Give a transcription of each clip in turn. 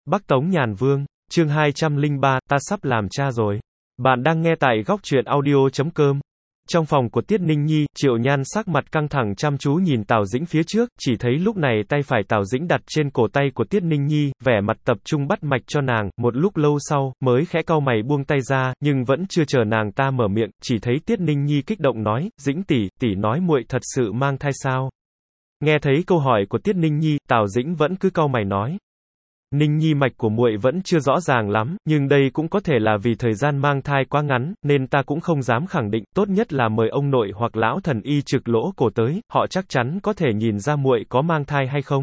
Bắc Tống Nhàn Vương, chương 203, ta sắp làm cha rồi. Bạn đang nghe tại góc truyện audio.com. Trong phòng của Tiết Ninh Nhi, Triệu Nhan sắc mặt căng thẳng chăm chú nhìn Tào Dĩnh phía trước, chỉ thấy lúc này tay phải Tào Dĩnh đặt trên cổ tay của Tiết Ninh Nhi, vẻ mặt tập trung bắt mạch cho nàng, một lúc lâu sau, mới khẽ cau mày buông tay ra, nhưng vẫn chưa chờ nàng ta mở miệng, chỉ thấy Tiết Ninh Nhi kích động nói, Dĩnh tỷ, tỷ nói muội thật sự mang thai sao? Nghe thấy câu hỏi của Tiết Ninh Nhi, Tào Dĩnh vẫn cứ cau mày nói. Ninh Nhi mạch của muội vẫn chưa rõ ràng lắm, nhưng đây cũng có thể là vì thời gian mang thai quá ngắn, nên ta cũng không dám khẳng định, tốt nhất là mời ông nội hoặc lão thần y trực lỗ cổ tới, họ chắc chắn có thể nhìn ra muội có mang thai hay không.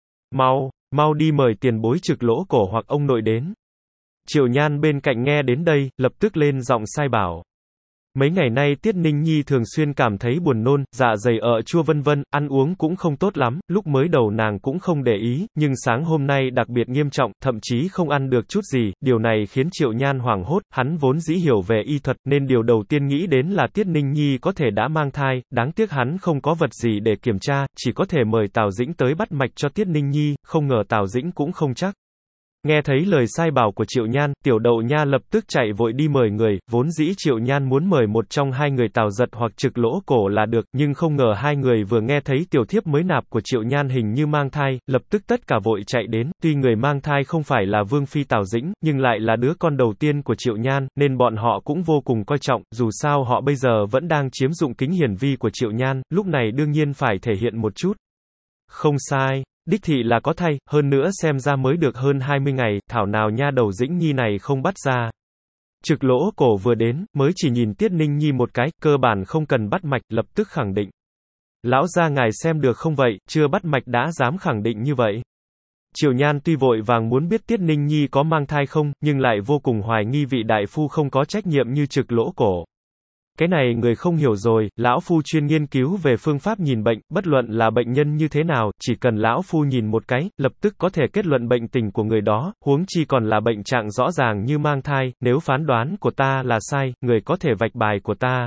Mau đi mời tiền bối trực lỗ cổ hoặc ông nội đến. Triệu Nhan bên cạnh nghe đến đây, lập tức lên giọng sai bảo. Mấy ngày nay Tiết Ninh Nhi thường xuyên cảm thấy buồn nôn, dạ dày chua vân vân, ăn uống cũng không tốt lắm, lúc mới đầu nàng cũng không để ý, nhưng sáng hôm nay đặc biệt nghiêm trọng, thậm chí không ăn được chút gì, điều này khiến Triệu Nhan hoảng hốt, hắn vốn dĩ hiểu về y thuật, nên điều đầu tiên nghĩ đến là Tiết Ninh Nhi có thể đã mang thai, đáng tiếc hắn không có vật gì để kiểm tra, chỉ có thể mời Tào Dĩnh tới bắt mạch cho Tiết Ninh Nhi, không ngờ Tào Dĩnh cũng không chắc. Nghe thấy lời sai bảo của Triệu Nhan, Tiểu Đậu Nha lập tức chạy vội đi mời người, vốn dĩ Triệu Nhan muốn mời một trong hai người Tào Giật hoặc trực lỗ cổ là được, nhưng không ngờ hai người vừa nghe thấy tiểu thiếp mới nạp của Triệu Nhan hình như mang thai, lập tức tất cả vội chạy đến, tuy người mang thai không phải là Vương Phi Tào Dĩnh, nhưng lại là đứa con đầu tiên của Triệu Nhan, nên bọn họ cũng vô cùng coi trọng, dù sao họ bây giờ vẫn đang chiếm dụng kính hiển vi của Triệu Nhan, lúc này đương nhiên phải thể hiện một chút. Không sai. Đích thị là có thai, hơn nữa xem ra mới được hơn 20 ngày, thảo nào nha đầu Dĩnh Nhi này không bắt ra. Trực lỗ cổ vừa đến, mới chỉ nhìn Tiết Ninh Nhi một cái, cơ bản không cần bắt mạch, lập tức khẳng định. Lão gia ngài xem được không vậy, chưa bắt mạch đã dám khẳng định như vậy. Triệu Nhan tuy vội vàng muốn biết Tiết Ninh Nhi có mang thai không, nhưng lại vô cùng hoài nghi vị đại phu không có trách nhiệm như trực lỗ cổ. Cái này người không hiểu rồi, lão phu chuyên nghiên cứu về phương pháp nhìn bệnh, bất luận là bệnh nhân như thế nào, chỉ cần lão phu nhìn một cái, lập tức có thể kết luận bệnh tình của người đó, huống chi còn là bệnh trạng rõ ràng như mang thai, nếu phán đoán của ta là sai, người có thể vạch bài của ta.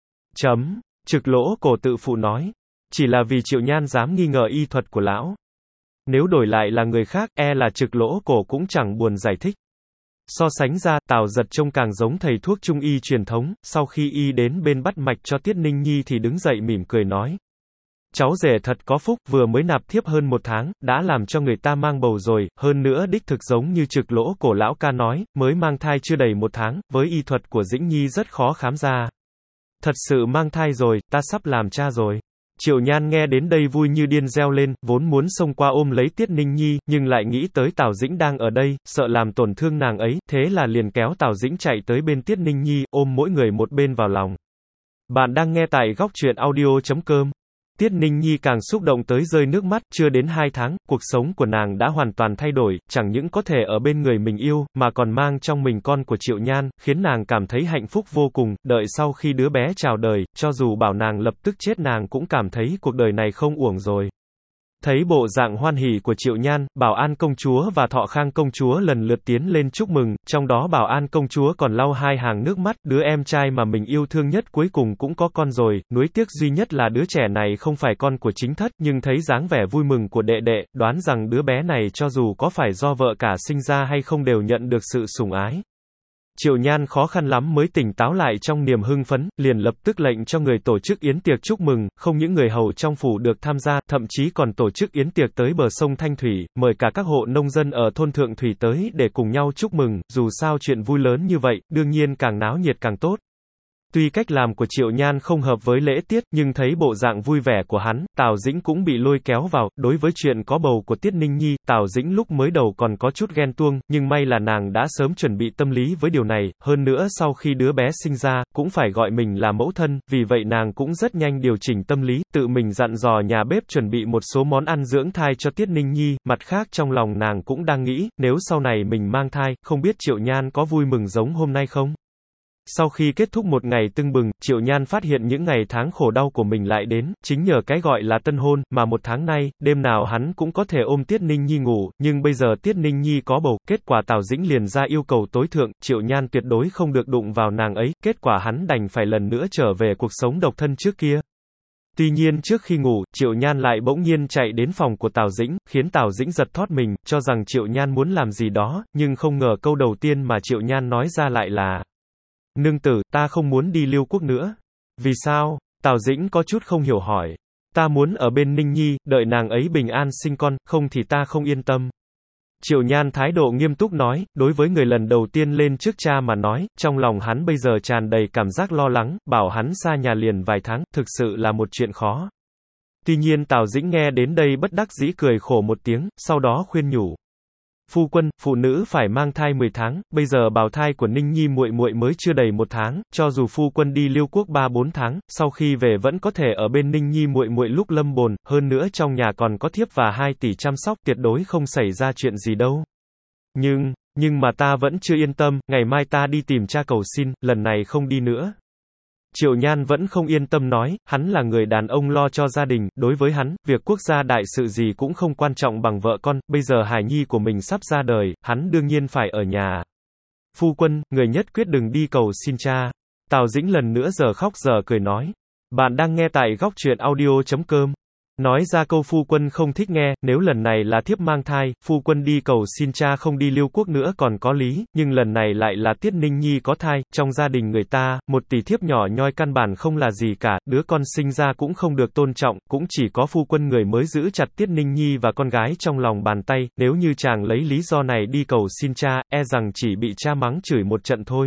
Trực lỗ cổ tự phụ nói, chỉ là vì Triệu Nhan dám nghi ngờ y thuật của lão. Nếu đổi lại là người khác, là trực lỗ cổ cũng chẳng buồn giải thích. So sánh ra, Tào Giật trông càng giống thầy thuốc trung y truyền thống, sau khi y đến bên bắt mạch cho Tiết Ninh Nhi thì đứng dậy mỉm cười nói. Cháu rể thật có phúc, vừa mới nạp thiếp hơn 1 tháng, đã làm cho người ta mang bầu rồi, hơn nữa đích thực giống như trực lỗ cổ lão ca nói, mới mang thai chưa đầy 1 tháng, với y thuật của Dĩnh Nhi rất khó khám ra. Thật sự mang thai rồi, ta sắp làm cha rồi. Triệu Nhan nghe đến đây vui như điên reo lên, vốn muốn xông qua ôm lấy Tiết Ninh Nhi, nhưng lại nghĩ tới Tào Dĩnh đang ở đây, sợ làm tổn thương nàng ấy, thế là liền kéo Tào Dĩnh chạy tới bên Tiết Ninh Nhi, ôm mỗi người một bên vào lòng. Bạn đang nghe tại góc truyện audio.com. Tiết Ninh Nhi càng xúc động tới rơi nước mắt, chưa đến 2 tháng, cuộc sống của nàng đã hoàn toàn thay đổi, chẳng những có thể ở bên người mình yêu, mà còn mang trong mình con của Triệu Nhan, khiến nàng cảm thấy hạnh phúc vô cùng, đợi sau khi đứa bé chào đời, cho dù bảo nàng lập tức chết nàng cũng cảm thấy cuộc đời này không uổng rồi. Thấy bộ dạng hoan hỉ của Triệu Nhan, Bảo An công chúa và Thọ Khang công chúa lần lượt tiến lên chúc mừng, trong đó Bảo An công chúa còn lau 2 hàng nước mắt, đứa em trai mà mình yêu thương nhất cuối cùng cũng có con rồi, nuối tiếc duy nhất là đứa trẻ này không phải con của chính thất, nhưng thấy dáng vẻ vui mừng của đệ đệ, đoán rằng đứa bé này cho dù có phải do vợ cả sinh ra hay không đều nhận được sự sủng ái. Triệu Nhan khó khăn lắm mới tỉnh táo lại trong niềm hưng phấn, liền lập tức lệnh cho người tổ chức yến tiệc chúc mừng, không những người hầu trong phủ được tham gia, thậm chí còn tổ chức yến tiệc tới bờ sông Thanh Thủy, mời cả các hộ nông dân ở thôn Thượng Thủy tới để cùng nhau chúc mừng, dù sao chuyện vui lớn như vậy, đương nhiên càng náo nhiệt càng tốt. Tuy cách làm của Triệu Nhan không hợp với lễ tiết, nhưng thấy bộ dạng vui vẻ của hắn, Tào Dĩnh cũng bị lôi kéo vào, đối với chuyện có bầu của Tiết Ninh Nhi, Tào Dĩnh lúc mới đầu còn có chút ghen tuông, nhưng may là nàng đã sớm chuẩn bị tâm lý với điều này, hơn nữa sau khi đứa bé sinh ra, cũng phải gọi mình là mẫu thân, vì vậy nàng cũng rất nhanh điều chỉnh tâm lý, tự mình dặn dò nhà bếp chuẩn bị một số món ăn dưỡng thai cho Tiết Ninh Nhi, mặt khác trong lòng nàng cũng đang nghĩ, nếu sau này mình mang thai, không biết Triệu Nhan có vui mừng giống hôm nay không? Sau khi kết thúc một ngày tưng bừng, Triệu Nhan phát hiện những ngày tháng khổ đau của mình lại đến, chính nhờ cái gọi là tân hôn, mà 1 tháng nay, đêm nào hắn cũng có thể ôm Tiết Ninh Nhi ngủ, nhưng bây giờ Tiết Ninh Nhi có bầu, kết quả Tào Dĩnh liền ra yêu cầu tối thượng, Triệu Nhan tuyệt đối không được đụng vào nàng ấy, kết quả hắn đành phải lần nữa trở về cuộc sống độc thân trước kia. Tuy nhiên trước khi ngủ, Triệu Nhan lại bỗng nhiên chạy đến phòng của Tào Dĩnh, khiến Tào Dĩnh giật thót mình, cho rằng Triệu Nhan muốn làm gì đó, nhưng không ngờ câu đầu tiên mà Triệu Nhan nói ra lại là: Nương tử, ta không muốn đi Liêu Quốc nữa. Vì sao? Tào Dĩnh có chút không hiểu hỏi. Ta muốn ở bên Ninh Nhi, đợi nàng ấy bình an sinh con, không thì ta không yên tâm. Triệu Nhan thái độ nghiêm túc nói, đối với người lần đầu tiên lên trước cha mà nói, trong lòng hắn bây giờ tràn đầy cảm giác lo lắng, bảo hắn xa nhà liền vài tháng, thực sự là một chuyện khó. Tuy nhiên Tào Dĩnh nghe đến đây bất đắc dĩ cười khổ một tiếng, sau đó khuyên nhủ. Phu quân, phụ nữ phải mang thai 10 tháng, bây giờ bào thai của Ninh Nhi muội muội mới chưa đầy 1 tháng, cho dù phu quân đi Liêu Quốc 3-4 tháng, sau khi về vẫn có thể ở bên Ninh Nhi muội muội lúc lâm bồn, hơn nữa trong nhà còn có thiếp và 2 tỷ chăm sóc, tuyệt đối không xảy ra chuyện gì đâu. Nhưng mà ta vẫn chưa yên tâm, ngày mai ta đi tìm cha cầu xin, lần này không đi nữa. Triệu Nhan vẫn không yên tâm nói, hắn là người đàn ông lo cho gia đình, đối với hắn, việc quốc gia đại sự gì cũng không quan trọng bằng vợ con, bây giờ hài nhi của mình sắp ra đời, hắn đương nhiên phải ở nhà. Phu quân, người nhất quyết đừng đi cầu xin cha. Tào Dĩnh lần nữa giờ khóc giờ cười nói. Bạn đang nghe tại góc truyện audio.com. Nói ra câu phu quân không thích nghe, nếu lần này là thiếp mang thai, phu quân đi cầu xin cha không đi Liêu Quốc nữa còn có lý, nhưng lần này lại là Tiết Ninh Nhi có thai, trong gia đình người ta, một tỷ thiếp nhỏ nhoi căn bản không là gì cả, đứa con sinh ra cũng không được tôn trọng, cũng chỉ có phu quân người mới giữ chặt Tiết Ninh Nhi và con gái trong lòng bàn tay, nếu như chàng lấy lý do này đi cầu xin cha, e rằng chỉ bị cha mắng chửi một trận thôi.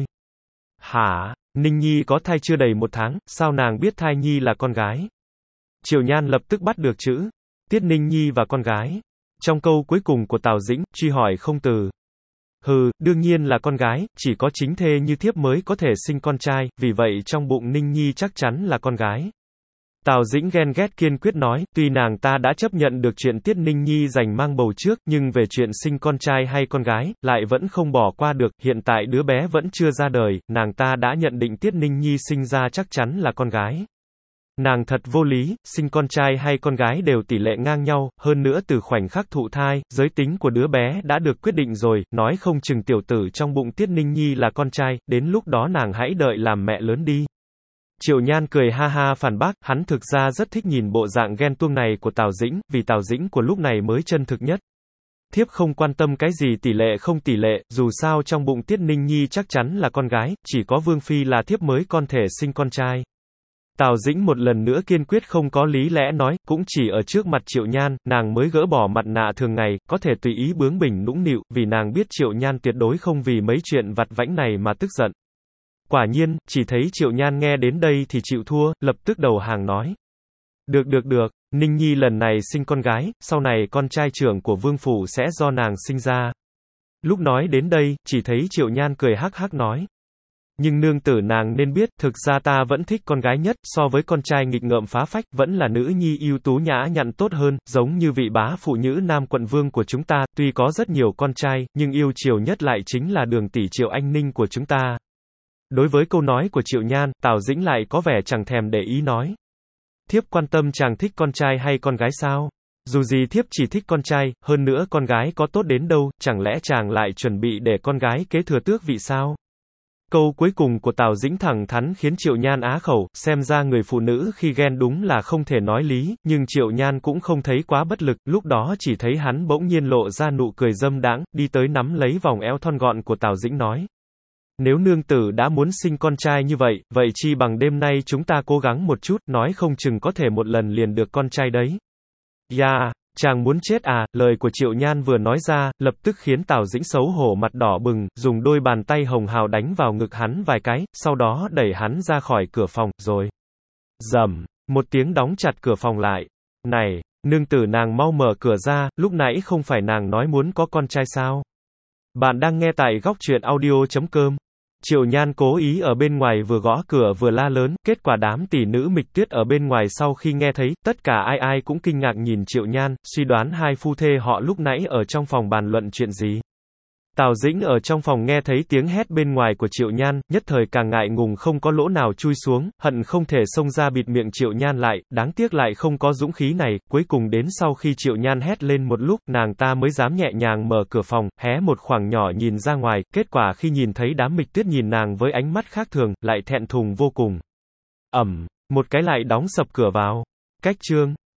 Hả? Ninh Nhi có thai chưa đầy 1 tháng, sao nàng biết thai nhi là con gái? Triệu Nhan lập tức bắt được chữ Tiết Ninh Nhi và con gái. Trong câu cuối cùng của Tào Dĩnh, truy hỏi không từ. Hừ, đương nhiên là con gái, chỉ có chính thê như thiếp mới có thể sinh con trai, vì vậy trong bụng Ninh Nhi chắc chắn là con gái. Tào Dĩnh ghen ghét kiên quyết nói, tuy nàng ta đã chấp nhận được chuyện Tiết Ninh Nhi giành mang bầu trước, nhưng về chuyện sinh con trai hay con gái, lại vẫn không bỏ qua được, hiện tại đứa bé vẫn chưa ra đời, nàng ta đã nhận định Tiết Ninh Nhi sinh ra chắc chắn là con gái. Nàng thật vô lý, sinh con trai hay con gái đều tỷ lệ ngang nhau, hơn nữa từ khoảnh khắc thụ thai, giới tính của đứa bé đã được quyết định rồi, nói không chừng tiểu tử trong bụng Tiết Ninh Nhi là con trai, đến lúc đó nàng hãy đợi làm mẹ lớn đi. Triệu Nhan cười ha ha phản bác, hắn thực ra rất thích nhìn bộ dạng ghen tuông này của Tào Dĩnh, vì Tào Dĩnh của lúc này mới chân thực nhất. Thiếp không quan tâm cái gì tỷ lệ không tỷ lệ, dù sao trong bụng Tiết Ninh Nhi chắc chắn là con gái, chỉ có Vương Phi là thiếp mới con thể sinh con trai. Tào Dĩnh một lần nữa kiên quyết không có lý lẽ nói, cũng chỉ ở trước mặt Triệu Nhan, nàng mới gỡ bỏ mặt nạ thường ngày, có thể tùy ý bướng bỉnh nũng nịu, vì nàng biết Triệu Nhan tuyệt đối không vì mấy chuyện vặt vãnh này mà tức giận. Quả nhiên, chỉ thấy Triệu Nhan nghe đến đây thì chịu thua, lập tức đầu hàng nói. Được, Ninh Nhi lần này sinh con gái, sau này con trai trưởng của Vương Phủ sẽ do nàng sinh ra. Lúc nói đến đây, chỉ thấy Triệu Nhan cười hắc hắc nói. Nhưng nương tử nàng nên biết, thực ra ta vẫn thích con gái nhất, so với con trai nghịch ngợm phá phách, vẫn là nữ nhi ưu tú nhã nhặn tốt hơn, giống như vị bá phụ nữ Nam quận vương của chúng ta, tuy có rất nhiều con trai, nhưng yêu chiều nhất lại chính là Đường tỷ Triệu Anh Ninh của chúng ta. Đối với câu nói của Triệu Nhan, Tào Dĩnh lại có vẻ chẳng thèm để ý nói. Thiếp quan tâm chàng thích con trai hay con gái sao? Dù gì thiếp chỉ thích con trai, hơn nữa con gái có tốt đến đâu, chẳng lẽ chàng lại chuẩn bị để con gái kế thừa tước vị sao? Câu cuối cùng của Tào Dĩnh thẳng thắn khiến Triệu Nhan á khẩu, xem ra người phụ nữ khi ghen đúng là không thể nói lý, nhưng Triệu Nhan cũng không thấy quá bất lực, lúc đó chỉ thấy hắn bỗng nhiên lộ ra nụ cười dâm đãng, đi tới nắm lấy vòng eo thon gọn của Tào Dĩnh nói. Nếu nương tử đã muốn sinh con trai như vậy, vậy chi bằng đêm nay chúng ta cố gắng một chút, nói không chừng có thể một lần liền được con trai đấy. Yeah, chàng muốn chết à, lời của Triệu Nhan vừa nói ra, lập tức khiến Tào Dĩnh xấu hổ mặt đỏ bừng, dùng đôi bàn tay hồng hào đánh vào ngực hắn vài cái, sau đó đẩy hắn ra khỏi cửa phòng, rồi. Rầm, một tiếng đóng chặt cửa phòng lại. Này, nương tử nàng mau mở cửa ra, lúc nãy không phải nàng nói muốn có con trai sao? Bạn đang nghe tại góc truyện audio.com. Triệu Nhan cố ý ở bên ngoài vừa gõ cửa vừa la lớn, kết quả đám tỷ nữ Mịch Tuyết ở bên ngoài sau khi nghe thấy, tất cả ai cũng kinh ngạc nhìn Triệu Nhan, suy đoán hai phu thê họ lúc nãy ở trong phòng bàn luận chuyện gì. Tào Dĩnh ở trong phòng nghe thấy tiếng hét bên ngoài của Triệu Nhan, nhất thời càng ngại ngùng không có lỗ nào chui xuống, hận không thể xông ra bịt miệng Triệu Nhan lại, đáng tiếc lại không có dũng khí này, cuối cùng đến sau khi Triệu Nhan hét lên một lúc, nàng ta mới dám nhẹ nhàng mở cửa phòng, hé một khoảng nhỏ nhìn ra ngoài, kết quả khi nhìn thấy đám Mịch Tuyết nhìn nàng với ánh mắt khác thường, lại thẹn thùng vô cùng. Một cái lại đóng sập cửa vào. Cách chương